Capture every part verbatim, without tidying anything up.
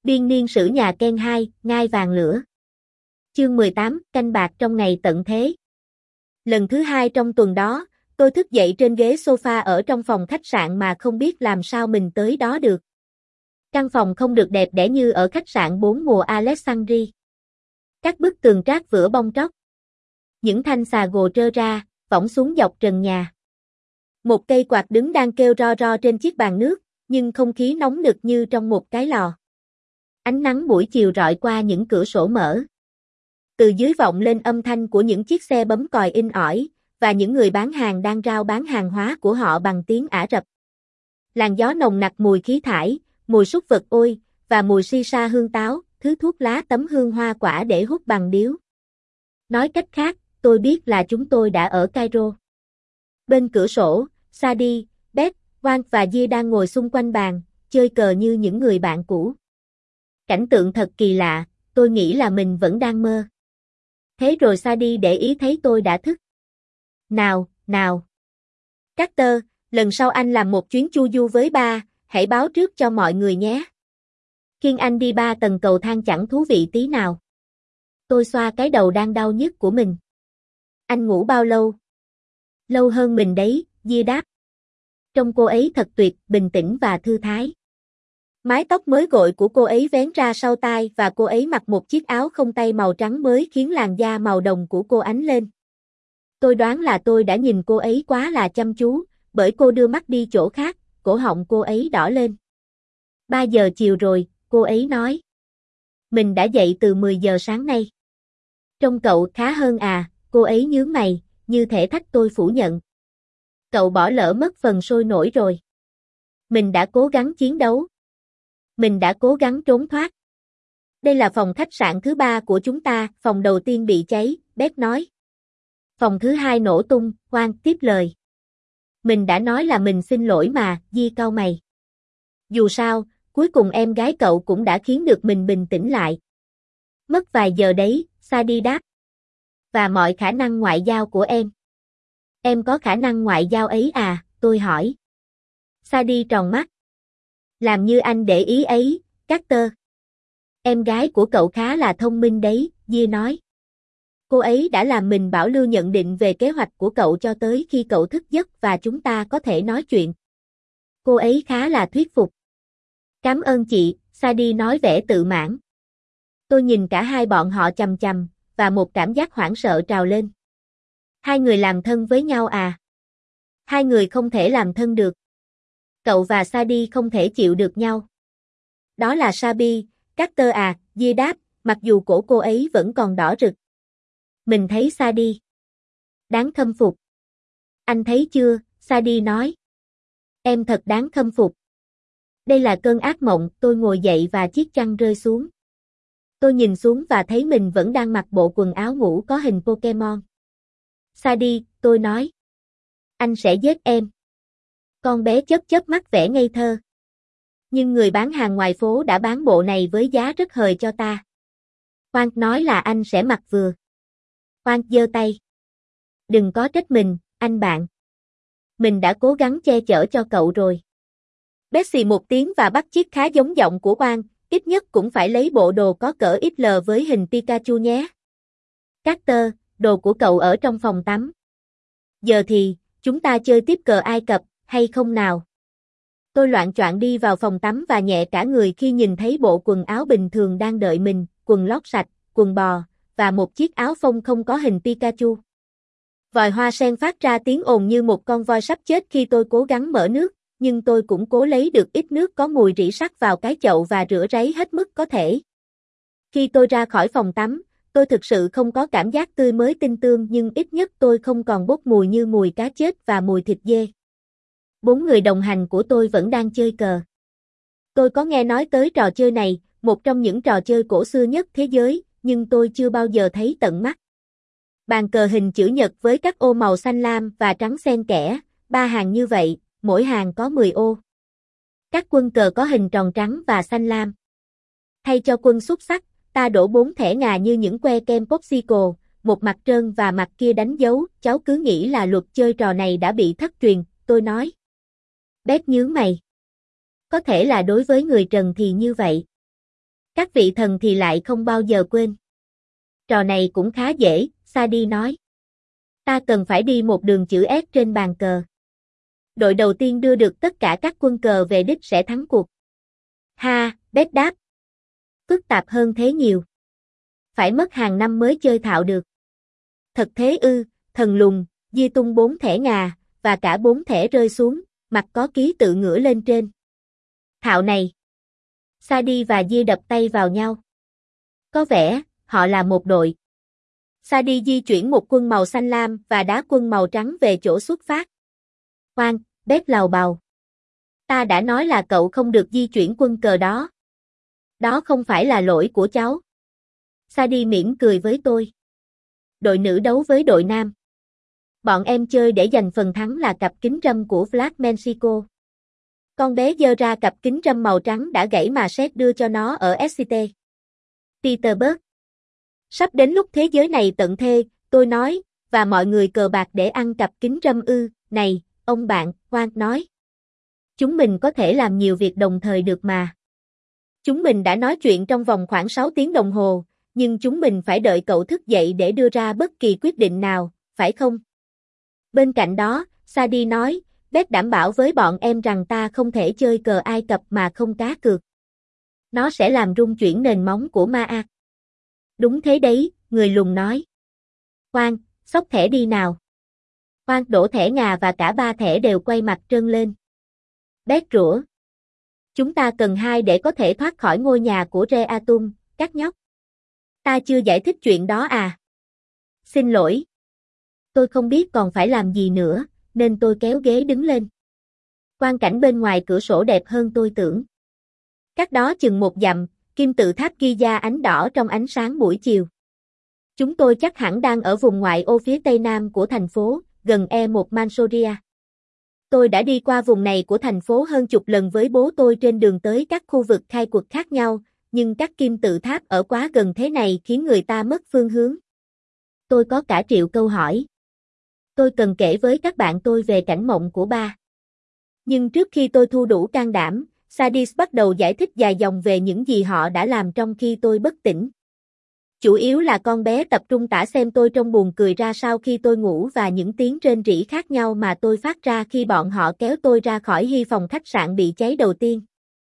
Biên niên sử nhà Ken hai, ngai vàng lửa. Chương mười tám, canh bạc trong ngày tận thế. Lần thứ hai trong tuần đó, tôi thức dậy trên ghế sofa ở trong phòng khách sạn mà không biết làm sao mình tới đó được. Căn phòng không được đẹp đẽ như ở khách sạn bốn mùa Alexandria. Các bức tường trát vữa bong tróc. Những thanh xà gồ trơ ra, võng xuống dọc trần nhà. Một cây quạt đứng đang kêu ro ro trên chiếc bàn nước, nhưng không khí nóng nực như trong một cái lò. Ánh nắng buổi chiều rọi qua những cửa sổ mở. Từ dưới vọng lên âm thanh của những chiếc xe bấm còi in ỏi, và những người bán hàng đang rao bán hàng hóa của họ bằng tiếng Ả Rập. Làn gió nồng nặc mùi khí thải, mùi súc vật ôi, và mùi shisha hương táo, thứ thuốc lá tấm hương hoa quả để hút bằng điếu. Nói cách khác, tôi biết là chúng tôi đã ở Cairo. Bên cửa sổ, Sadi, Beth, Wang và Gia đang ngồi xung quanh bàn, chơi cờ như những người bạn cũ. Cảnh tượng thật kỳ lạ, tôi nghĩ là mình vẫn đang mơ. Thế rồi Sadi để ý thấy tôi đã thức. Nào, nào. Carter, lần sau anh làm một chuyến chu du với ba, hãy báo trước cho mọi người nhé. Khiêng anh đi ba tầng cầu thang chẳng thú vị tí nào. Tôi xoa cái đầu đang đau nhức của mình. Anh ngủ bao lâu? Lâu hơn mình đấy, Gia đáp. Trông cô ấy thật tuyệt, bình tĩnh và thư thái. Mái tóc mới gội của cô ấy vén ra sau tai và cô ấy mặc một chiếc áo không tay màu trắng mới khiến làn da màu đồng của cô ánh lên. Tôi đoán là tôi đã nhìn cô ấy quá là chăm chú, bởi cô đưa mắt đi chỗ khác, cổ họng cô ấy đỏ lên. ba giờ chiều rồi, cô ấy nói. Mình đã dậy từ mười giờ sáng nay. Trông cậu khá hơn à, cô ấy nhướng mày, như thể thách tôi phủ nhận. Cậu bỏ lỡ mất phần sôi nổi rồi. Mình đã cố gắng chiến đấu. Mình đã cố gắng trốn thoát. Đây là phòng khách sạn thứ ba của chúng ta, phòng đầu tiên bị cháy, Beth nói. Phòng thứ hai nổ tung, Hoang tiếp lời. Mình đã nói là mình xin lỗi mà, Di cau mày. Dù sao, cuối cùng em gái cậu cũng đã khiến được mình bình tĩnh lại. Mất vài giờ đấy, Sadi đáp. Và mọi khả năng ngoại giao của em. Em có khả năng ngoại giao ấy à, tôi hỏi. Sadi tròn mắt. Làm như anh để ý ấy, Carter. Em gái của cậu khá là thông minh đấy, Gia nói. Cô ấy đã làm mình bảo lưu nhận định về kế hoạch của cậu cho tới khi cậu thức giấc và chúng ta có thể nói chuyện. Cô ấy khá là thuyết phục. Cảm ơn chị, Sadi nói vẻ tự mãn. Tôi nhìn cả hai bọn họ chằm chằm, và một cảm giác hoảng sợ trào lên. Hai người làm thân với nhau à? Hai người không thể làm thân được. Cậu và Sadi không thể chịu được nhau. Đó là Sabi, Carter à, Gia đáp, mặc dù cổ cô ấy vẫn còn đỏ rực. Mình thấy Sadi. Đáng khâm phục. Anh thấy chưa, Sadi nói. Em thật đáng khâm phục. Đây là cơn ác mộng, tôi ngồi dậy và chiếc chăn rơi xuống. Tôi nhìn xuống và thấy mình vẫn đang mặc bộ quần áo ngủ có hình Pokemon. Sadi, tôi nói. Anh sẽ giết em. Con bé chớp chớp mắt vẻ ngây thơ. Nhưng người bán hàng ngoài phố đã bán bộ này với giá rất hời cho ta. Hoang nói là anh sẽ mặc vừa. Hoang giơ tay. Đừng có trách mình, anh bạn. Mình đã cố gắng che chở cho cậu rồi. Beth xì một tiếng và bắt chước khá giống giọng của Hoang, ít nhất cũng phải lấy bộ đồ có cỡ ích lờ với hình Pikachu nhé. Carter, đồ của cậu ở trong phòng tắm. Giờ thì, chúng ta chơi tiếp cờ Ai Cập, hay không nào? Tôi loạng choạng đi vào phòng tắm và nhẹ cả người khi nhìn thấy bộ quần áo bình thường đang đợi mình, quần lót sạch, quần bò, và một chiếc áo phông không có hình Pikachu. Vòi hoa sen phát ra tiếng ồn như một con voi sắp chết khi tôi cố gắng mở nước, nhưng tôi cũng cố lấy được ít nước có mùi rỉ sắt vào cái chậu và rửa ráy hết mức có thể. Khi tôi ra khỏi phòng tắm, tôi thực sự không có cảm giác tươi mới tinh tươm nhưng ít nhất tôi không còn bốc mùi như mùi cá chết và mùi thịt dê. Bốn người đồng hành của tôi vẫn đang chơi cờ. Tôi có nghe nói tới trò chơi này, một trong những trò chơi cổ xưa nhất thế giới, nhưng tôi chưa bao giờ thấy tận mắt. Bàn cờ hình chữ nhật với các ô màu xanh lam và trắng xen kẽ, ba hàng như vậy, mỗi hàng có mười ô. Các quân cờ có hình tròn trắng và xanh lam. Thay cho quân xúc xắc, ta đổ bốn thẻ ngà như những que kem popsicle, một mặt trơn và mặt kia đánh dấu, cháu cứ nghĩ là luật chơi trò này đã bị thất truyền, tôi nói. Beth nhướng mày. Có thể là đối với người Trần thì như vậy. Các vị thần thì lại không bao giờ quên. Trò này cũng khá dễ, Sadie nói. Ta cần phải đi một đường chữ S trên bàn cờ. Đội đầu tiên đưa được tất cả các quân cờ về đích sẽ thắng cuộc. Ha, Beth đáp. Phức tạp hơn thế nhiều. Phải mất hàng năm mới chơi thạo được. Thật thế ư, thần lùng, Di tung bốn thẻ ngà, và cả bốn thẻ rơi xuống, mặt có ký tự ngửa lên trên. Thạo này. Sadie và Di đập tay vào nhau. Có vẻ, họ là một đội. Sadie di chuyển một quân màu xanh lam và đá quân màu trắng về chỗ xuất phát. Khoan, Beth lầu bầu. Ta đã nói là cậu không được di chuyển quân cờ đó. Đó không phải là lỗi của cháu. Sadie mỉm cười với tôi. Đội nữ đấu với đội nam. Bọn em chơi để giành phần thắng là cặp kính râm của Flag Mexico. Con bé giơ ra cặp kính râm màu trắng đã gãy mà Seth đưa cho nó ở ét xê tê. Petersburg. Sắp đến lúc thế giới này tận thế, tôi nói, và mọi người cờ bạc để ăn cặp kính râm ư, này, ông bạn, Juan nói. Chúng mình có thể làm nhiều việc đồng thời được mà. Chúng mình đã nói chuyện trong vòng khoảng sáu tiếng đồng hồ, nhưng chúng mình phải đợi cậu thức dậy để đưa ra bất kỳ quyết định nào, phải không? Bên cạnh đó, Sadie nói, Beth đảm bảo với bọn em rằng ta không thể chơi cờ Ai Cập mà không cá cược. Nó sẽ làm rung chuyển nền móng của Ma A. Đúng thế đấy, người lùn nói. Khoan, xốc thẻ đi nào. Khoan đổ thẻ ngà và cả ba thẻ đều quay mặt trơn lên. Beth rủa. Chúng ta cần hai để có thể thoát khỏi ngôi nhà của Re Atum, các nhóc. Ta chưa giải thích chuyện đó à? Xin lỗi. Tôi không biết còn phải làm gì nữa, nên tôi kéo ghế đứng lên. Quang cảnh bên ngoài cửa sổ đẹp hơn tôi tưởng. Cách đó chừng một dặm, kim tự tháp Giza ánh đỏ trong ánh sáng buổi chiều. Chúng tôi chắc hẳn đang ở vùng ngoại ô phía tây nam của thành phố, gần E một Mansoria. Tôi đã đi qua vùng này của thành phố hơn chục lần với bố tôi trên đường tới các khu vực khai quật khác nhau, nhưng các kim tự tháp ở quá gần thế này khiến người ta mất phương hướng. Tôi có cả triệu câu hỏi. Tôi cần kể với các bạn tôi về cảnh mộng của ba. Nhưng trước khi tôi thu đủ can đảm, Sadie bắt đầu giải thích dài dòng về những gì họ đã làm trong khi tôi bất tỉnh. Chủ yếu là con bé tập trung tả xem tôi trông buồn cười ra sao khi tôi ngủ và những tiếng rên rỉ khác nhau mà tôi phát ra khi bọn họ kéo tôi ra khỏi hy phòng khách sạn bị cháy đầu tiên.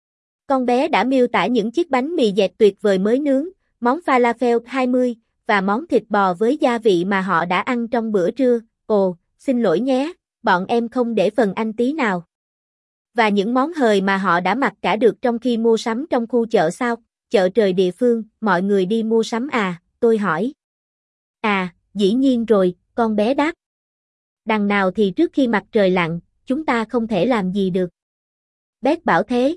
Con bé đã miêu tả những chiếc bánh mì dẹt tuyệt vời mới nướng, món falafel hai mươi, và món thịt bò với gia vị mà họ đã ăn trong bữa trưa. Ồ, xin lỗi nhé, bọn em không để phần anh tí nào. Và những món hời mà họ đã mặc cả được trong khi mua sắm trong khu chợ sao, chợ trời địa phương, mọi người đi mua sắm à, tôi hỏi. À, dĩ nhiên rồi, con bé đáp. Đằng nào thì trước khi mặt trời lặn, chúng ta không thể làm gì được. Beth bảo thế.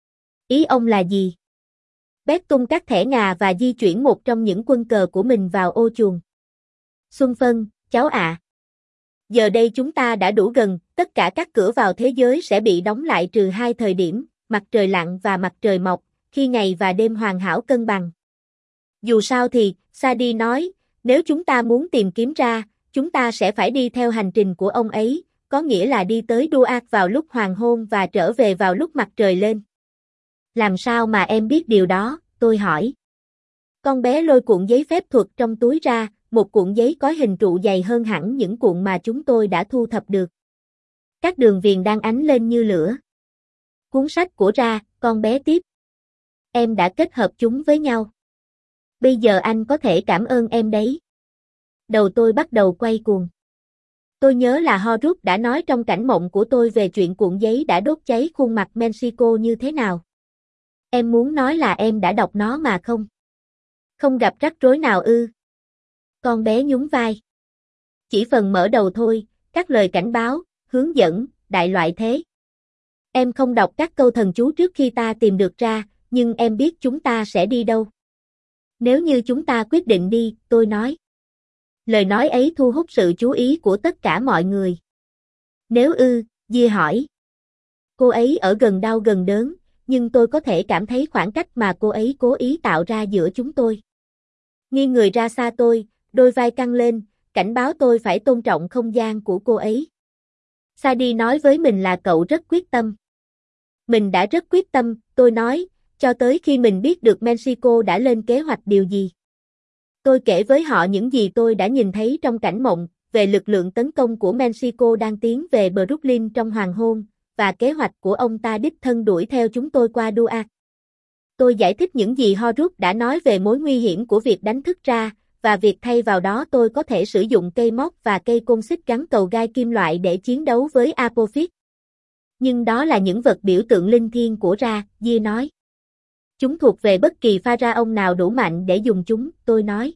Ý ông là gì? Beth tung các thẻ ngà và di chuyển một trong những quân cờ của mình vào ô chuồng. Xuân Phân, cháu ạ. À. Giờ đây chúng ta đã đủ gần, tất cả các cửa vào thế giới sẽ bị đóng lại trừ hai thời điểm, mặt trời lặn và mặt trời mọc, khi ngày và đêm hoàn hảo cân bằng. Dù sao thì, Sadie nói, nếu chúng ta muốn tìm kiếm ra, chúng ta sẽ phải đi theo hành trình của ông ấy, có nghĩa là đi tới Duat vào lúc hoàng hôn và trở về vào lúc mặt trời lên. Làm sao mà em biết điều đó, tôi hỏi. Con bé lôi cuộn giấy phép thuật trong túi ra, một cuộn giấy có hình trụ dày hơn hẳn những cuộn mà chúng tôi đã thu thập được. Các đường viền đang ánh lên như lửa. Cuốn sách của Ra, con bé tiếp. Em đã kết hợp chúng với nhau. Bây giờ anh có thể cảm ơn em đấy. Đầu tôi bắt đầu quay cuồng. Tôi nhớ là Horus đã nói trong cảnh mộng của tôi về chuyện cuộn giấy đã đốt cháy khuôn mặt Mexico như thế nào. Em muốn nói là em đã đọc nó mà không? Không gặp rắc rối nào ư? Con bé nhún vai. Chỉ phần mở đầu thôi, các lời cảnh báo, hướng dẫn, đại loại thế. Em không đọc các câu thần chú trước khi ta tìm được ra, nhưng em biết chúng ta sẽ đi đâu. Nếu như chúng ta quyết định đi, tôi nói. Lời nói ấy thu hút sự chú ý của tất cả mọi người. Nếu ư, Dia hỏi. Cô ấy ở gần đau gần đớn, nhưng tôi có thể cảm thấy khoảng cách mà cô ấy cố ý tạo ra giữa chúng tôi. Nghiêng người ra xa tôi, đôi vai căng lên, cảnh báo tôi phải tôn trọng không gian của cô ấy. Sadie nói với mình là cậu rất quyết tâm. Mình đã rất quyết tâm, tôi nói, cho tới khi mình biết được Mexico đã lên kế hoạch điều gì. Tôi kể với họ những gì tôi đã nhìn thấy trong cảnh mộng, về lực lượng tấn công của Mexico đang tiến về Brooklyn trong hoàng hôn, và kế hoạch của ông ta đích thân đuổi theo chúng tôi qua Duarte. Tôi giải thích những gì Horus đã nói về mối nguy hiểm của việc đánh thức ra, và việc thay vào đó tôi có thể sử dụng cây móc và cây côn xích gắn cầu gai kim loại để chiến đấu với Apophis. Nhưng đó là những vật biểu tượng linh thiêng của Ra, Di nói. Chúng thuộc về bất kỳ pharaoh nào đủ mạnh để dùng chúng, tôi nói.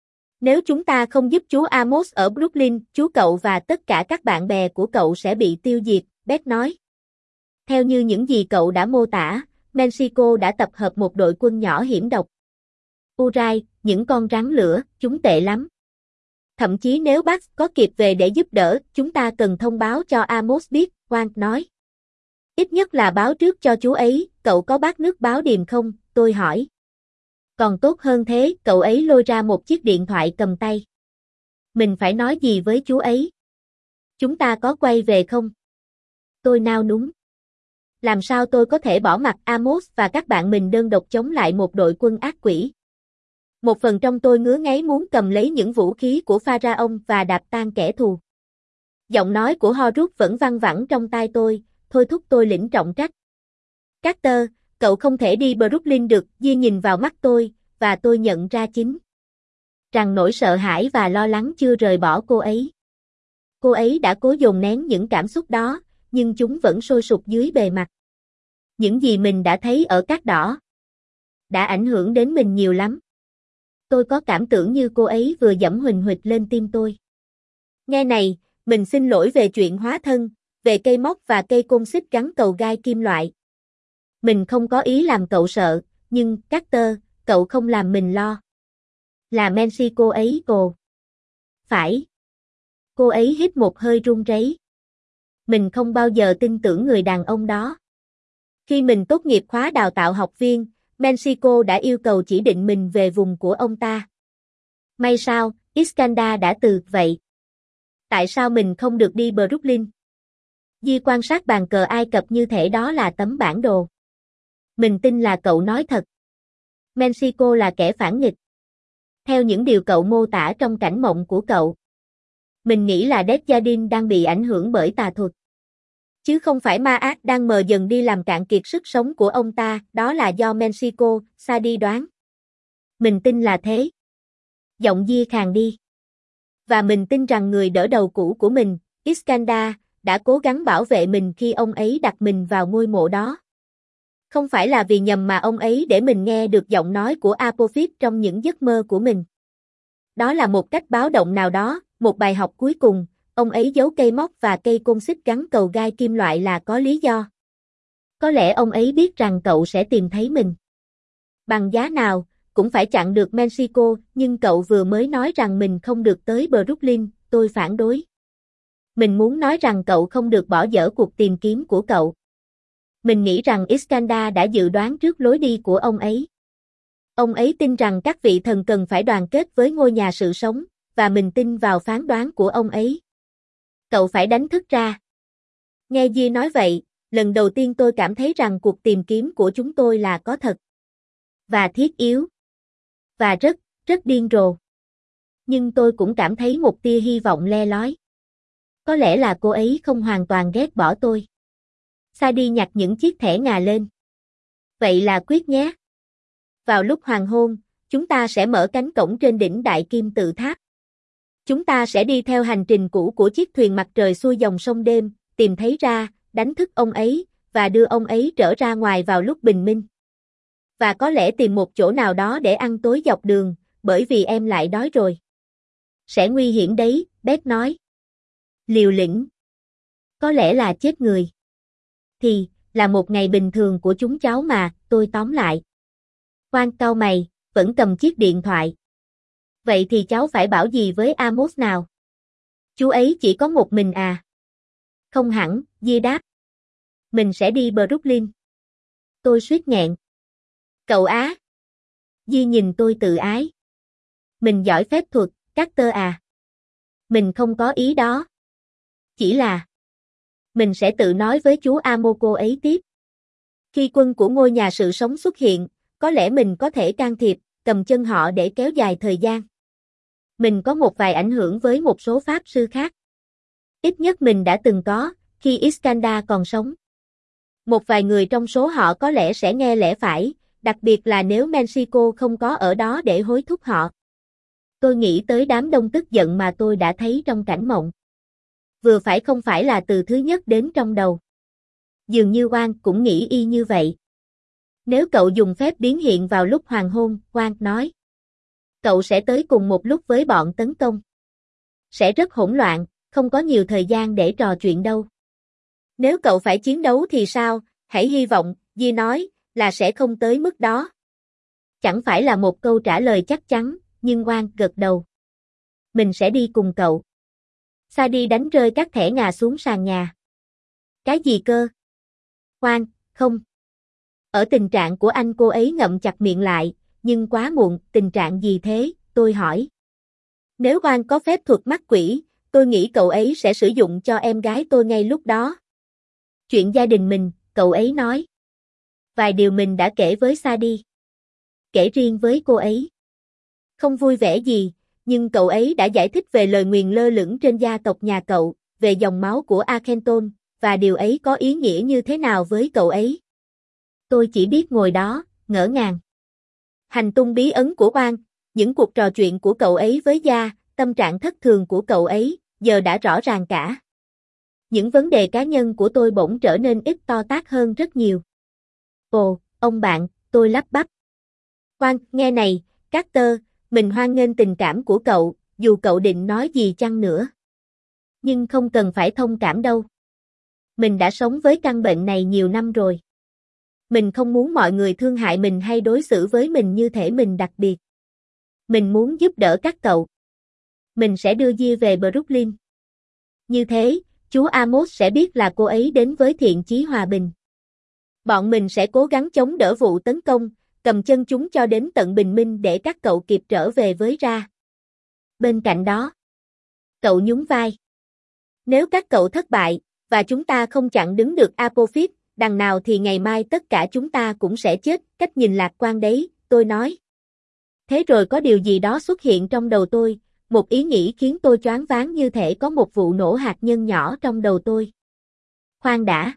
Nếu chúng ta không giúp chú Amos ở Brooklyn, chú cậu và tất cả các bạn bè của cậu sẽ bị tiêu diệt, Beth nói. Theo như những gì cậu đã mô tả, Mexico đã tập hợp một đội quân nhỏ hiểm độc. Urai, những con rắn lửa, chúng tệ lắm. Thậm chí nếu bác có kịp về để giúp đỡ, chúng ta cần thông báo cho Amos biết, Wang nói. Ít nhất là báo trước cho chú ấy, cậu có bát nước báo điềm không, tôi hỏi. Còn tốt hơn thế, cậu ấy lôi ra một chiếc điện thoại cầm tay. Mình phải nói gì với chú ấy? Chúng ta có quay về không? Tôi nao núng. Làm sao tôi có thể bỏ mặc Amos và các bạn mình đơn độc chống lại một đội quân ác quỷ? Một phần trong tôi ngứa ngáy muốn cầm lấy những vũ khí của Pharaoh và đạp tan kẻ thù. Giọng nói của Horus vẫn văng vẳng trong tai tôi, thôi thúc tôi lĩnh trọng trách. Carter, cậu không thể đi Brooklyn được, Di nhìn vào mắt tôi, và tôi nhận ra chính rằng nỗi sợ hãi và lo lắng chưa rời bỏ cô ấy. Cô ấy đã cố dồn nén những cảm xúc đó, nhưng chúng vẫn sôi sục dưới bề mặt. Những gì mình đã thấy ở cát đỏ đã ảnh hưởng đến mình nhiều lắm. Tôi có cảm tưởng như cô ấy vừa giẫm huỳnh huỵch lên tim tôi. Nghe này, mình xin lỗi về chuyện hóa thân, về cây móc và cây côn xích gắn cầu gai kim loại. Mình không có ý làm cậu sợ, nhưng, Carter, cậu không làm mình lo. Là Mexico ấy ồ. Phải. Cô ấy hít một hơi run rẩy. Mình không bao giờ tin tưởng người đàn ông đó. Khi mình tốt nghiệp khóa đào tạo học viên, Mexico đã yêu cầu chỉ định mình về vùng của ông ta. May sao, Iskandar đã từ vậy. Tại sao mình không được đi Brooklyn? Di quan sát bàn cờ Ai Cập như thể đó là tấm bản đồ. Mình tin là cậu nói thật. Mexico là kẻ phản nghịch. Theo những điều cậu mô tả trong cảnh mộng của cậu. Mình nghĩ là Desjardins đang bị ảnh hưởng bởi tà thuật. Chứ không phải ma ác đang mờ dần đi làm cạn kiệt sức sống của ông ta, đó là do Mexico, Sadi đoán. Mình tin là thế. Giọng Di khàn đi. Và mình tin rằng người đỡ đầu cũ của mình, Iskandar, đã cố gắng bảo vệ mình khi ông ấy đặt mình vào ngôi mộ đó. Không phải là vì nhầm mà ông ấy để mình nghe được giọng nói của Apophis trong những giấc mơ của mình. Đó là một cách báo động nào đó, một bài học cuối cùng, ông ấy giấu cây móc và cây côn xích gắn cầu gai kim loại là có lý do. Có lẽ ông ấy biết rằng cậu sẽ tìm thấy mình. Bằng giá nào, cũng phải chặn được Mexico, nhưng cậu vừa mới nói rằng mình không được tới Brooklyn, tôi phản đối. Mình muốn nói rằng cậu không được bỏ dở cuộc tìm kiếm của cậu. Mình nghĩ rằng Iskandar đã dự đoán trước lối đi của ông ấy. Ông ấy tin rằng các vị thần cần phải đoàn kết với ngôi nhà sự sống, và mình tin vào phán đoán của ông ấy. Cậu phải đánh thức ra. Nghe Di nói vậy, lần đầu tiên tôi cảm thấy rằng cuộc tìm kiếm của chúng tôi là có thật. Và thiết yếu. Và rất, rất điên rồ. Nhưng tôi cũng cảm thấy một tia hy vọng le lói. Có lẽ là cô ấy không hoàn toàn ghét bỏ tôi. Sadi nhặt những chiếc thẻ ngà lên. Vậy là quyết nhé. Vào lúc hoàng hôn, chúng ta sẽ mở cánh cổng trên đỉnh Đại Kim Tự Tháp. Chúng ta sẽ đi theo hành trình cũ của chiếc thuyền mặt trời xuôi dòng sông đêm, tìm thấy Ra, đánh thức ông ấy, và đưa ông ấy trở ra ngoài vào lúc bình minh. Và có lẽ tìm một chỗ nào đó để ăn tối dọc đường, bởi vì em lại đói rồi. Sẽ nguy hiểm đấy, Beth nói. Liều lĩnh. Có lẽ là chết người. Thì, là một ngày bình thường của chúng cháu mà, tôi tóm lại. Khoan cau mày, vẫn cầm chiếc điện thoại. Vậy thì cháu phải bảo gì với Amos nào? Chú ấy chỉ có một mình à? Không hẳn, Di đáp. Mình sẽ đi Brooklyn. Tôi suýt nghẹn. Cậu á. Di nhìn tôi tự ái. Mình giỏi phép thuật, Carter à. Mình không có ý đó. Chỉ là mình sẽ tự nói với chú Amoko ấy tiếp. Khi quân của ngôi nhà sự sống xuất hiện, có lẽ mình có thể can thiệp, cầm chân họ để kéo dài thời gian. Mình có một vài ảnh hưởng với một số pháp sư khác. Ít nhất mình đã từng có, khi Iskandar còn sống. Một vài người trong số họ có lẽ sẽ nghe lẽ phải, đặc biệt là nếu Mexico không có ở đó để hối thúc họ. Tôi nghĩ tới đám đông tức giận mà tôi đã thấy trong cảnh mộng. Vừa phải không phải là từ thứ nhất đến trong đầu. Dường như Oan cũng nghĩ y như vậy. Nếu cậu dùng phép biến hiện vào lúc hoàng hôn, Oan nói. Cậu sẽ tới cùng một lúc với bọn tấn công. Sẽ rất hỗn loạn, không có nhiều thời gian để trò chuyện đâu. Nếu cậu phải chiến đấu thì sao, hãy hy vọng, Di nói, là sẽ không tới mức đó. Chẳng phải là một câu trả lời chắc chắn, nhưng Oan gật đầu. Mình sẽ đi cùng cậu. Sadie đánh rơi các thẻ ngà xuống sàn nhà. Cái gì cơ? Oan, không. Ở tình trạng của anh cô ấy ngậm chặt miệng lại, nhưng quá muộn, tình trạng gì thế, tôi hỏi. Nếu Oan có phép thuật mắt quỷ, tôi nghĩ cậu ấy sẽ sử dụng cho em gái tôi ngay lúc đó. Chuyện gia đình mình, cậu ấy nói. Vài điều mình đã kể với Sadie. Kể riêng với cô ấy. Không vui vẻ gì, nhưng cậu ấy đã giải thích về lời nguyền lơ lửng trên gia tộc nhà cậu, về dòng máu của Akhenaton, và điều ấy có ý nghĩa như thế nào với cậu ấy. Tôi chỉ biết ngồi đó, ngỡ ngàng. Hành tung bí ẩn của Oan, những cuộc trò chuyện của cậu ấy với Gia, tâm trạng thất thường của cậu ấy, giờ đã rõ ràng cả. Những vấn đề cá nhân của tôi bỗng trở nên ít to tát hơn rất nhiều. Ồ, ông bạn, tôi lắp bắp. Oan, nghe này, Carter, mình hoan nghênh tình cảm của cậu, dù cậu định nói gì chăng nữa. Nhưng không cần phải thông cảm đâu. Mình đã sống với căn bệnh này nhiều năm rồi. Mình không muốn mọi người thương hại mình hay đối xử với mình như thể mình đặc biệt. Mình muốn giúp đỡ các cậu. Mình sẽ đưa Gia về Brooklyn. Như thế, chú Amos sẽ biết là cô ấy đến với thiện chí hòa bình. Bọn mình sẽ cố gắng chống đỡ vụ tấn công, cầm chân chúng cho đến tận bình minh để các cậu kịp trở về với Ra. Bên cạnh đó, cậu nhún vai. Nếu các cậu thất bại, và chúng ta không chặn đứng được Apophis, đằng nào thì ngày mai tất cả chúng ta cũng sẽ chết, cách nhìn lạc quan đấy, tôi nói. Thế rồi có điều gì đó xuất hiện trong đầu tôi, một ý nghĩ khiến tôi choáng váng như thể có một vụ nổ hạt nhân nhỏ trong đầu tôi. Khoan đã.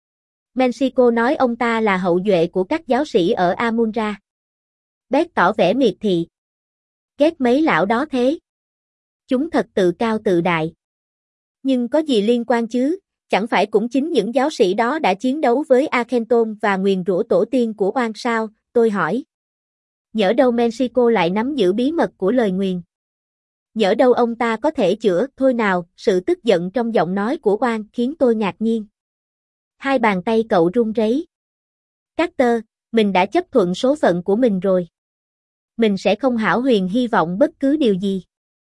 Mexico nói ông ta là hậu duệ của các giáo sĩ ở Amun-Ra. Bét tỏ vẻ miệt thị. Ghét mấy lão đó thế. Chúng thật tự cao tự đại. Nhưng có gì liên quan chứ, chẳng phải cũng chính những giáo sĩ đó đã chiến đấu với Akhenaton và nguyền rủa tổ tiên của Oan sao, tôi hỏi. Nhỡ đâu Mexico lại nắm giữ bí mật của lời nguyền. Nhỡ đâu ông ta có thể chữa, thôi nào, sự tức giận trong giọng nói của Oan khiến tôi ngạc nhiên. Hai bàn tay cậu run rẩy. Carter, mình đã chấp thuận số phận của mình rồi. Mình sẽ không hão huyền hy vọng bất cứ điều gì.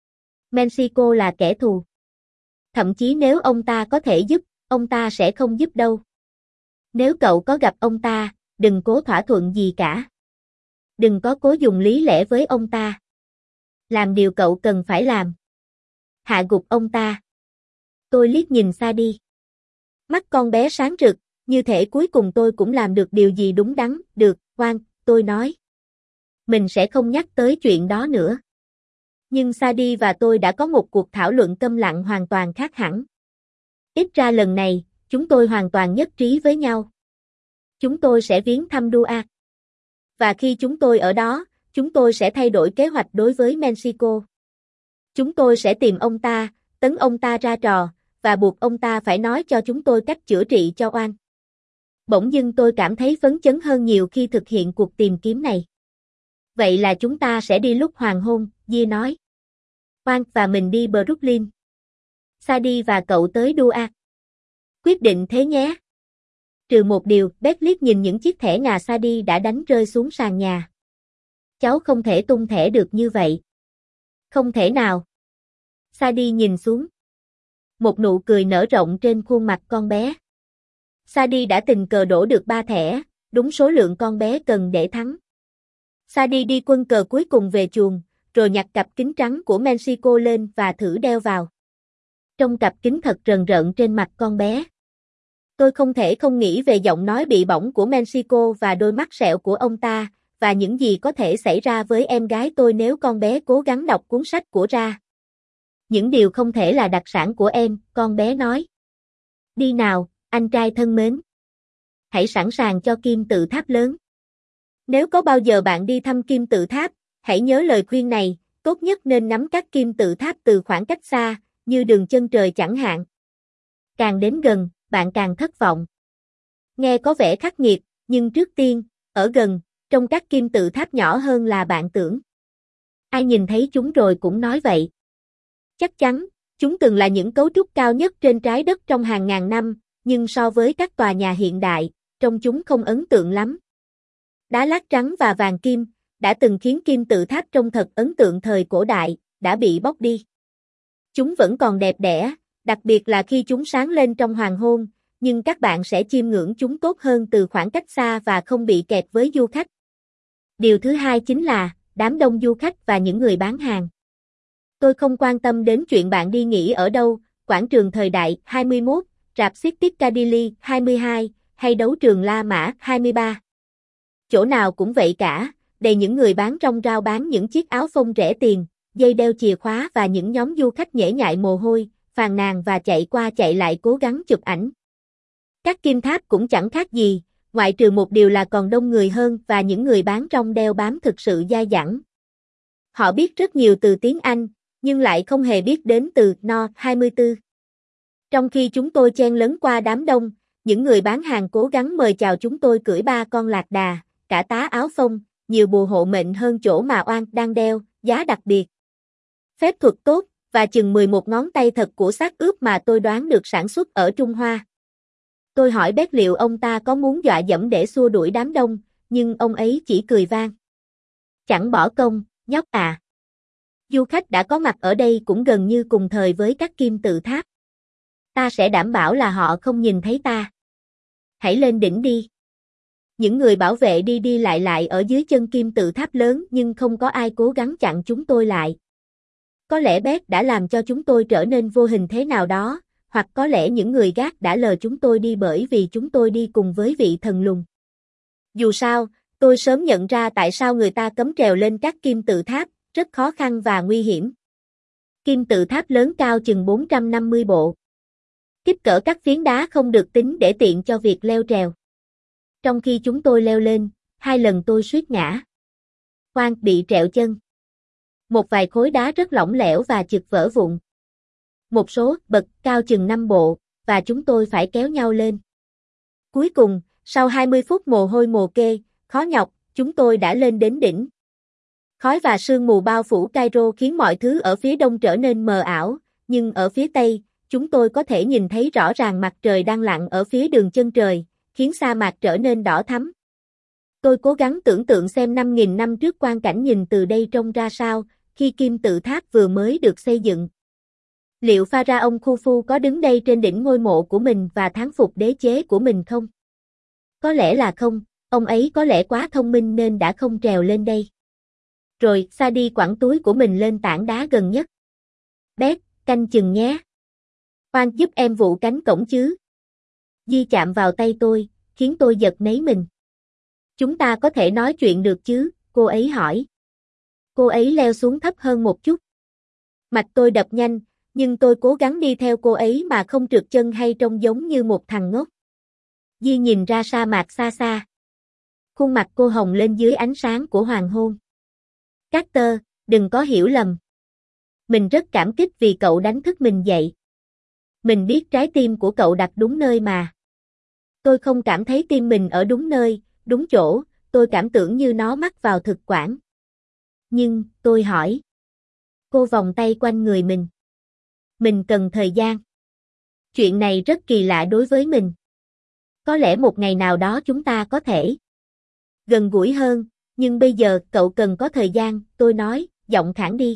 Mexico là kẻ thù. Thậm chí nếu ông ta có thể giúp, ông ta sẽ không giúp đâu. Nếu cậu có gặp ông ta, đừng cố thỏa thuận gì cả. Đừng có cố dùng lý lẽ với ông ta. Làm điều cậu cần phải làm. Hạ gục ông ta. Tôi liếc nhìn Sadie. Mắt con bé sáng rực, như thể cuối cùng tôi cũng làm được điều gì đúng đắn, được, Oan, tôi nói. Mình sẽ không nhắc tới chuyện đó nữa. Nhưng Sadie và tôi đã có một cuộc thảo luận câm lặng hoàn toàn khác hẳn. Ít ra lần này, chúng tôi hoàn toàn nhất trí với nhau. Chúng tôi sẽ viếng thăm Duarte. Và khi chúng tôi ở đó, chúng tôi sẽ thay đổi kế hoạch đối với Mexico. Chúng tôi sẽ tìm ông ta, tấn ông ta ra trò, và buộc ông ta phải nói cho chúng tôi cách chữa trị cho Oan. Bỗng dưng tôi cảm thấy phấn chấn hơn nhiều khi thực hiện cuộc tìm kiếm này. Vậy là chúng ta sẽ đi lúc hoàng hôn, Gia nói. Oan và mình đi Brooklyn. Sadie và cậu tới Duarte. Quyết định thế nhé. Trừ một điều, Beth liếc nhìn những chiếc thẻ ngà Sadie đã đánh rơi xuống sàn nhà. Cháu không thể tung thẻ được như vậy. Không thể nào. Sadie nhìn xuống. Một nụ cười nở rộng trên khuôn mặt con bé. Sadie đã tình cờ đổ được ba thẻ, đúng số lượng con bé cần để thắng. Sadie đi quân cờ cuối cùng về chuồng, rồi nhặt cặp kính trắng của Mexico lên và thử đeo vào. Trong cặp kính thật rờn rợn trên mặt con bé. Tôi không thể không nghĩ về giọng nói bị bỏng của Mexico và đôi mắt sẹo của ông ta, và những gì có thể xảy ra với em gái tôi nếu con bé cố gắng đọc cuốn sách của Ra. Những điều không thể là đặc sản của em, con bé nói. Đi nào, anh trai thân mến. Hãy sẵn sàng cho kim tự tháp lớn. Nếu có bao giờ bạn đi thăm kim tự tháp, hãy nhớ lời khuyên này, tốt nhất nên ngắm các kim tự tháp từ khoảng cách xa, như đường chân trời chẳng hạn. Càng đến gần, bạn càng thất vọng. Nghe có vẻ khắc nghiệt, nhưng trước tiên, ở gần, trong các kim tự tháp nhỏ hơn là bạn tưởng. Ai nhìn thấy chúng rồi cũng nói vậy. Chắc chắn, chúng từng là những cấu trúc cao nhất trên trái đất trong hàng ngàn năm, nhưng so với các tòa nhà hiện đại, trông chúng không ấn tượng lắm. Đá lát trắng và vàng kim, đã từng khiến kim tự tháp trông thật ấn tượng thời cổ đại, đã bị bóc đi. Chúng vẫn còn đẹp đẽ, đặc biệt là khi chúng sáng lên trong hoàng hôn, nhưng các bạn sẽ chiêm ngưỡng chúng tốt hơn từ khoảng cách xa và không bị kẹt với du khách. Điều thứ hai chính là, đám đông du khách và những người bán hàng. Tôi không quan tâm đến chuyện bạn đi nghỉ ở đâu, quảng trường Thời Đại hai mươi mốt, rạp xiếc Piccadilly hai mươi hai, hay đấu trường La Mã hai mươi ba. Chỗ nào cũng vậy cả, đầy những người bán rong rao bán những chiếc áo phông rẻ tiền, dây đeo chìa khóa và những nhóm du khách nhễ nhại mồ hôi, phàn nàn và chạy qua chạy lại cố gắng chụp ảnh. Các kim tháp cũng chẳng khác gì, ngoại trừ một điều là còn đông người hơn và những người bán rong đeo bám thực sự dai dẳng. Họ biết rất nhiều từ tiếng Anh, nhưng lại không hề biết đến từ No hai mươi tư. Trong khi chúng tôi chen lấn qua đám đông, những người bán hàng cố gắng mời chào chúng tôi cưỡi ba con lạc đà, cả tá áo phông, nhiều bùa hộ mệnh hơn chỗ mà Oan đang đeo, giá đặc biệt. Phép thuật tốt, và chừng mười một ngón tay thật của xác ướp mà tôi đoán được sản xuất ở Trung Hoa. Tôi hỏi Bét liệu ông ta có muốn dọa dẫm để xua đuổi đám đông, nhưng ông ấy chỉ cười vang. Chẳng bỏ công, nhóc à. Du khách đã có mặt ở đây cũng gần như cùng thời với các kim tự tháp. Ta sẽ đảm bảo là họ không nhìn thấy ta. Hãy lên đỉnh đi. Những người bảo vệ đi đi lại lại ở dưới chân kim tự tháp lớn nhưng không có ai cố gắng chặn chúng tôi lại. Có lẽ Bét đã làm cho chúng tôi trở nên vô hình thế nào đó, hoặc có lẽ những người gác đã lờ chúng tôi đi bởi vì chúng tôi đi cùng với vị thần lùn. Dù sao, tôi sớm nhận ra tại sao người ta cấm trèo lên các kim tự tháp, rất khó khăn và nguy hiểm. Kim tự tháp lớn cao chừng bốn trăm năm mươi bộ. Kích cỡ các phiến đá không được tính để tiện cho việc leo trèo. Trong khi chúng tôi leo lên, hai lần tôi suýt ngã. Khoan, bị trẹo chân. Một vài khối đá rất lỏng lẻo và chực vỡ vụn. Một số bậc cao chừng năm bộ, và chúng tôi phải kéo nhau lên. Cuối cùng, sau hai mươi phút mồ hôi mồ kê, khó nhọc, chúng tôi đã lên đến đỉnh. Khói và sương mù bao phủ Cairo khiến mọi thứ ở phía đông trở nên mờ ảo, nhưng ở phía tây, chúng tôi có thể nhìn thấy rõ ràng mặt trời đang lặn ở phía đường chân trời, khiến sa mạc trở nên đỏ thắm. Tôi cố gắng tưởng tượng xem năm nghìn năm trước quang cảnh nhìn từ đây trông ra sao, khi kim tự tháp vừa mới được xây dựng. Liệu Pharaoh Khufu có đứng đây trên đỉnh ngôi mộ của mình và thán phục đế chế của mình không? Có lẽ là không, ông ấy có lẽ quá thông minh nên đã không trèo lên đây. Rồi, Sa đi quẳng túi của mình lên tảng đá gần nhất. Bét, canh chừng nhé. Oan giúp em vụ cánh cổng chứ. Di chạm vào tay tôi, khiến tôi giật nấy mình. Chúng ta có thể nói chuyện được chứ, cô ấy hỏi. Cô ấy leo xuống thấp hơn một chút. Mạch tôi đập nhanh, nhưng tôi cố gắng đi theo cô ấy mà không trượt chân hay trông giống như một thằng ngốc. Di nhìn ra sa mạc xa xa. Khuôn mặt cô hồng lên dưới ánh sáng của hoàng hôn. Carter, đừng có hiểu lầm. Mình rất cảm kích vì cậu đánh thức mình dậy. Mình biết trái tim của cậu đặt đúng nơi mà. Tôi không cảm thấy tim mình ở đúng nơi, đúng chỗ, tôi cảm tưởng như nó mắc vào thực quản. Nhưng, tôi hỏi. Cô vòng tay quanh người mình. Mình cần thời gian. Chuyện này rất kỳ lạ đối với mình. Có lẽ một ngày nào đó chúng ta có thể gần gũi hơn, nhưng bây giờ cậu cần có thời gian, tôi nói, giọng khản đi.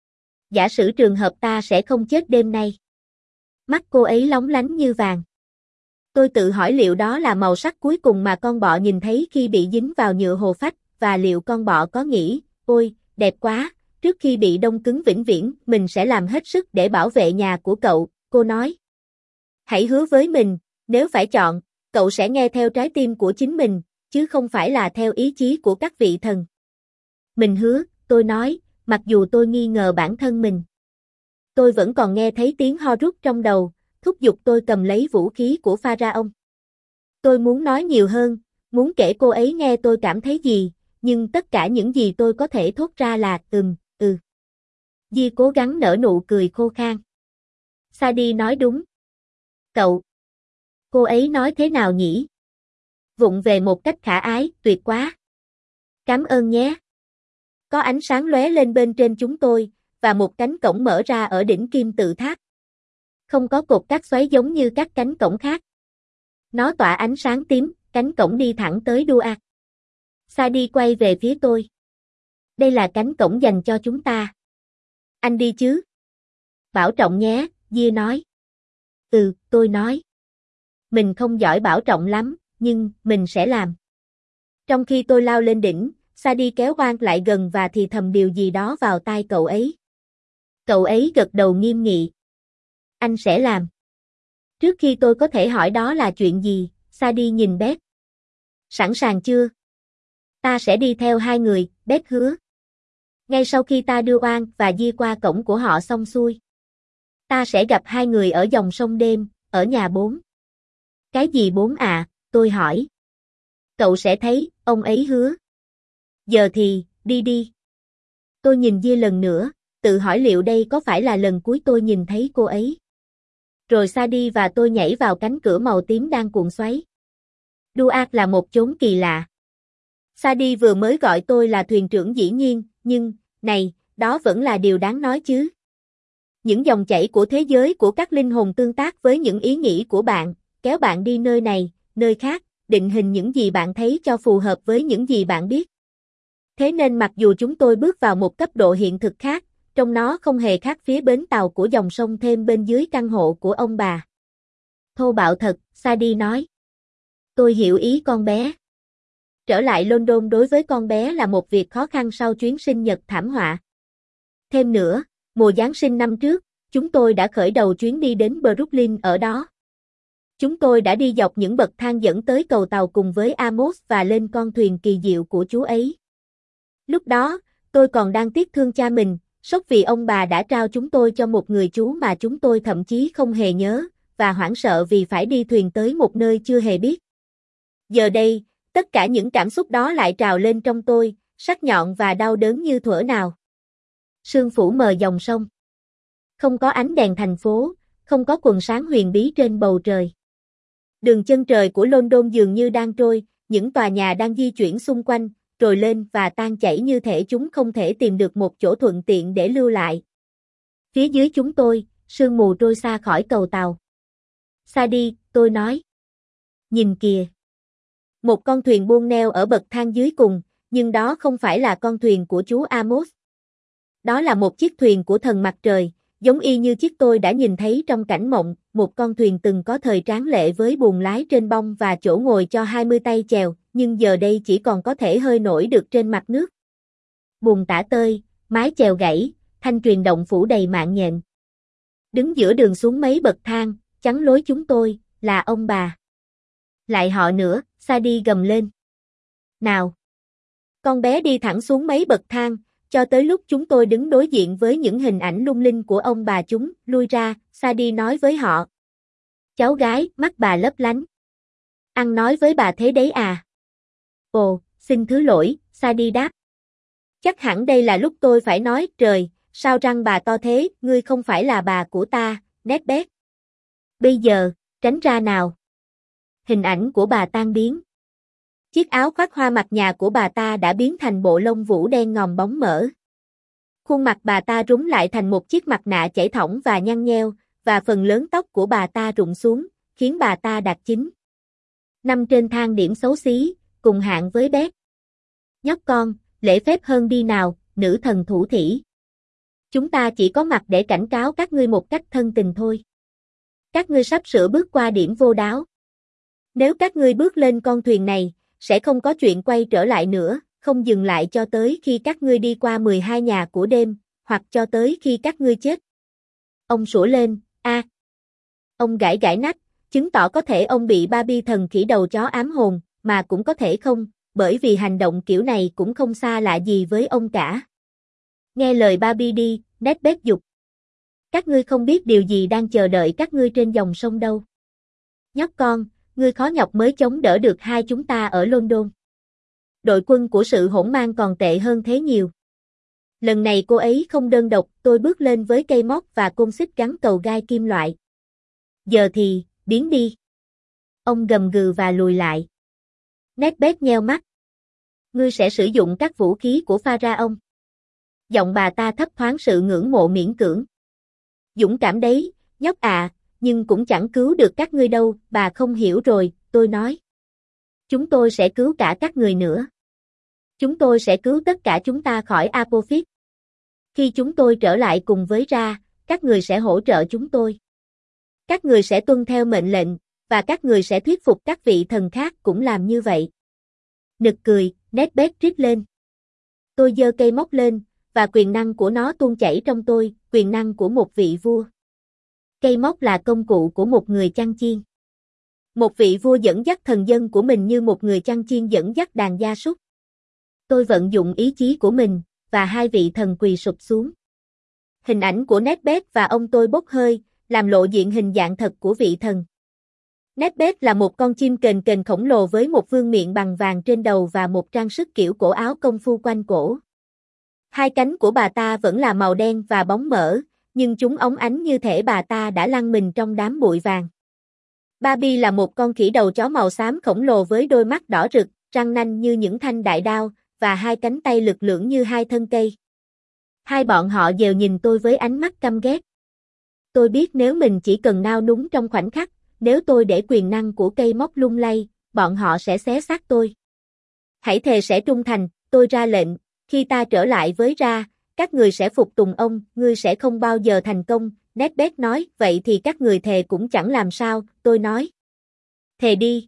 Giả sử trường hợp ta sẽ không chết đêm nay. Mắt cô ấy lóng lánh như vàng. Tôi tự hỏi liệu đó là màu sắc cuối cùng mà con bọ nhìn thấy khi bị dính vào nhựa hồ phách, và liệu con bọ có nghĩ, ôi, đẹp quá, trước khi bị đông cứng vĩnh viễn, mình sẽ làm hết sức để bảo vệ nhà của cậu, cô nói. Hãy hứa với mình, nếu phải chọn, cậu sẽ nghe theo trái tim của chính mình, chứ không phải là theo ý chí của các vị thần. Mình hứa, tôi nói, mặc dù tôi nghi ngờ bản thân mình. Tôi vẫn còn nghe thấy tiếng ho rút trong đầu, thúc giục tôi cầm lấy vũ khí của Pharaoh. Tôi muốn nói nhiều hơn, muốn kể cô ấy nghe tôi cảm thấy gì, nhưng tất cả những gì tôi có thể thốt ra là ừm, ừ. Di cố gắng nở nụ cười khô khan. Sadie nói đúng. Cậu. Cô ấy nói thế nào nhỉ? Vụng về một cách khả ái, tuyệt quá. Cảm ơn nhé. Có ánh sáng lóe lên bên trên chúng tôi, và một cánh cổng mở ra ở đỉnh kim tự tháp. Không có cột cát xoáy giống như các cánh cổng khác. Nó tỏa ánh sáng tím, cánh cổng đi thẳng tới Duat. Sadie quay về phía tôi. Đây là cánh cổng dành cho chúng ta. Anh đi chứ? Bảo trọng nhé, Gia nói. Ừ, tôi nói. Mình không giỏi bảo trọng lắm, nhưng mình sẽ làm. Trong khi tôi lao lên đỉnh, Sadie kéo Oan lại gần và thì thầm điều gì đó vào tai cậu ấy. Cậu ấy gật đầu nghiêm nghị. Anh sẽ làm. Trước khi tôi có thể hỏi đó là chuyện gì, Sadie nhìn Beth. Sẵn sàng chưa? Ta sẽ đi theo hai người, Beth hứa. Ngay sau khi ta đưa Oan và Gia qua cổng của họ xong xuôi. Ta sẽ gặp hai người ở dòng sông đêm, ở nhà bốn. Cái gì bốn à, tôi hỏi. Cậu sẽ thấy, ông ấy hứa. Giờ thì, đi đi. Tôi nhìn Gia lần nữa, tự hỏi liệu đây có phải là lần cuối tôi nhìn thấy cô ấy. Rồi Sadie và tôi nhảy vào cánh cửa màu tím đang cuộn xoáy. Duat là một chốn kỳ lạ. Sadie vừa mới gọi tôi là thuyền trưởng dĩ nhiên, nhưng, này, đó vẫn là điều đáng nói chứ. Những dòng chảy của thế giới của các linh hồn tương tác với những ý nghĩ của bạn, kéo bạn đi nơi này, nơi khác, định hình những gì bạn thấy cho phù hợp với những gì bạn biết. Thế nên mặc dù chúng tôi bước vào một cấp độ hiện thực khác, trong nó không hề khác phía bến tàu của dòng sông thêm bên dưới căn hộ của ông bà. Thô bạo thật, Sadie nói. Tôi hiểu ý con bé. Trở lại London đối với con bé là một việc khó khăn sau chuyến sinh nhật thảm họa. Thêm nữa, mùa Giáng sinh năm trước, chúng tôi đã khởi đầu chuyến đi đến Brooklyn ở đó. Chúng tôi đã đi dọc những bậc thang dẫn tới cầu tàu cùng với Amos và lên con thuyền kỳ diệu của chú ấy. Lúc đó, tôi còn đang tiếc thương cha mình, sốc vì ông bà đã trao chúng tôi cho một người chú mà chúng tôi thậm chí không hề nhớ, và hoảng sợ vì phải đi thuyền tới một nơi chưa hề biết. Giờ đây, tất cả những cảm xúc đó lại trào lên trong tôi, sắc nhọn và đau đớn như thuở nào. Sương phủ mờ dòng sông. Không có ánh đèn thành phố, không có quần sáng huyền bí trên bầu trời. Đường chân trời của London dường như đang trôi, những tòa nhà đang di chuyển xung quanh, trồi lên và tan chảy như thể chúng không thể tìm được một chỗ thuận tiện để lưu lại. Phía dưới chúng tôi, sương mù trôi xa khỏi cầu tàu. Sadie, tôi nói. Nhìn kìa. Một con thuyền buông neo ở bậc thang dưới cùng, nhưng đó không phải là con thuyền của chú Amos. Đó là một chiếc thuyền của thần mặt trời, giống y như chiếc tôi đã nhìn thấy trong cảnh mộng, một con thuyền từng có thời tráng lệ với buồng lái trên bông và chỗ ngồi cho hai mươi tay chèo, nhưng giờ đây chỉ còn có thể hơi nổi được trên mặt nước. Buồng tả tơi, mái chèo gãy, thanh truyền động phủ đầy mạng nhện. Đứng giữa đường xuống mấy bậc thang, chắn lối chúng tôi, là ông bà. Lại họ nữa, Sadie gầm lên. Nào! Con bé đi thẳng xuống mấy bậc thang, cho tới lúc chúng tôi đứng đối diện với những hình ảnh lung linh của ông bà chúng, lui ra, Sadie nói với họ. Cháu gái, mắt bà lấp lánh. Ăn nói với bà thế đấy à? Ồ, xin thứ lỗi, Sadie đáp. Chắc hẳn đây là lúc tôi phải nói, trời, sao răng bà to thế, ngươi không phải là bà của ta, nét bét. Bây giờ, tránh ra nào. Hình ảnh của bà tan biến. Chiếc áo khoác hoa mặt nhà của bà ta đã biến thành bộ lông vũ đen ngòm bóng mỡ. Khuôn mặt bà ta rúng lại thành một chiếc mặt nạ chảy thõng và nhăn nheo, và phần lớn tóc của bà ta rụng xuống, khiến bà ta đạt chính. Năm trên thang điểm xấu xí, cùng hạng với Beth. Nhóc con, lễ phép hơn đi nào, nữ thần thủ thỉ. Chúng ta chỉ có mặt để cảnh cáo các ngươi một cách thân tình thôi. Các ngươi sắp sửa bước qua điểm vô đáo. Nếu các ngươi bước lên con thuyền này, sẽ không có chuyện quay trở lại nữa, không dừng lại cho tới khi các ngươi đi qua mười hai nhà của đêm, hoặc cho tới khi các ngươi chết. Ông sủa lên, a. Ông gãi gãi nách, Chứng tỏ có thể ông bị Barbie thần khỉ đầu chó ám hồn, mà cũng có thể không, bởi vì hành động kiểu này cũng không xa lạ gì với ông cả. Nghe lời Barbie đi, Nedbet dục. Các ngươi không biết điều gì đang chờ đợi các ngươi trên dòng sông đâu. Nhóc con, ngươi khó nhọc mới chống đỡ được hai chúng ta ở London. Đội quân của sự hỗn mang còn tệ hơn thế nhiều. Lần này cô ấy không đơn độc, tôi bước lên với cây móc và côn xích gắn cầu gai kim loại. Giờ thì, biến đi. Ông gầm gừ và lùi lại. Nedbet nheo mắt. Ngươi sẽ sử dụng các vũ khí của Pharaoh. Giọng bà ta thấp thoáng sự ngưỡng mộ miễn cưỡng. Dũng cảm đấy, nhóc à, nhưng cũng chẳng cứu được các ngươi đâu, bà không hiểu rồi, tôi nói. Chúng tôi sẽ cứu cả các người nữa. Chúng tôi sẽ cứu tất cả chúng ta khỏi Apophis. Khi chúng tôi trở lại cùng với Ra, các người sẽ hỗ trợ chúng tôi. Các người sẽ tuân theo mệnh lệnh, và các người sẽ thuyết phục các vị thần khác cũng làm như vậy. Nực cười, Nedbet rít lên. Tôi giơ cây móc lên, và quyền năng của nó tuôn chảy trong tôi, quyền năng của một vị vua. Cây móc là công cụ của một người chăn chiên. Một vị vua dẫn dắt thần dân của mình như một người chăn chiên dẫn dắt đàn gia súc. Tôi vận dụng ý chí của mình, và hai vị thần quỳ sụp xuống. Hình ảnh của Nedbet và ông tôi bốc hơi, làm lộ diện hình dạng thật của vị thần. Nedbet là một con chim kền kền khổng lồ với một vương miện bằng vàng trên đầu và một trang sức kiểu cổ áo công phu quanh cổ. Hai cánh của bà ta vẫn là màu đen và bóng mỡ, nhưng chúng óng ánh như thể bà ta đã lăn mình trong đám bụi vàng. Barbie là một con khỉ đầu chó màu xám khổng lồ với đôi mắt đỏ rực, răng nanh như những thanh đại đao, và hai cánh tay lực lưỡng như hai thân cây. Hai bọn họ đều nhìn tôi với ánh mắt căm ghét. Tôi biết nếu mình chỉ cần nao núng trong khoảnh khắc, nếu tôi để quyền năng của cây móc lung lay, bọn họ sẽ xé xác tôi. Hãy thề sẽ trung thành, tôi ra lệnh, khi ta trở lại với Ra, các người sẽ phục tùng ông, ngươi sẽ không bao giờ thành công, Nedbet nói, vậy thì các người thề cũng chẳng làm sao, tôi nói. Thề đi.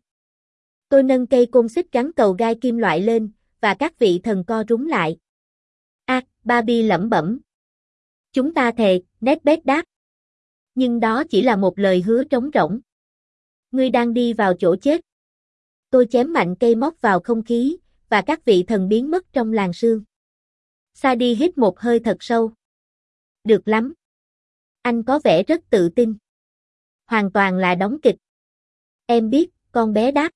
Tôi nâng cây côn xích gắn cầu gai kim loại lên, và các vị thần co rúm lại. À, Barbie lẩm bẩm. Chúng ta thề, Nedbet đáp. Nhưng đó chỉ là một lời hứa trống rỗng. Ngươi đang đi vào chỗ chết. Tôi chém mạnh cây móc vào không khí, và các vị thần biến mất trong làn sương. Sadie hít một hơi thật sâu. Được lắm. Anh có vẻ rất tự tin. Hoàn toàn là đóng kịch. Em biết, con bé đáp.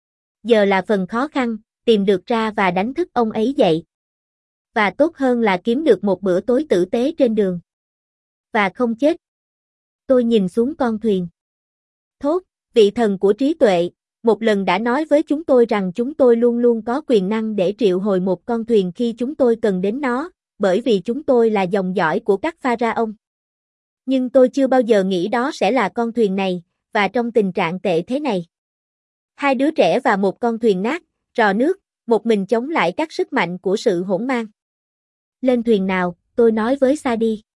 Giờ là phần khó khăn, tìm được Ra và đánh thức ông ấy dậy. Và tốt hơn là kiếm được một bữa tối tử tế trên đường. Và không chết. Tôi nhìn xuống con thuyền. Thốt, vị thần của trí tuệ, một lần đã nói với chúng tôi rằng chúng tôi luôn luôn có quyền năng để triệu hồi một con thuyền khi chúng tôi cần đến nó, bởi vì chúng tôi là dòng dõi của các pharaoh. Nhưng tôi chưa bao giờ nghĩ đó sẽ là con thuyền này, và trong tình trạng tệ thế này. Hai đứa trẻ và một con thuyền nát, rò nước, một mình chống lại các sức mạnh của sự hỗn mang. Lên thuyền nào, tôi nói với Sadie.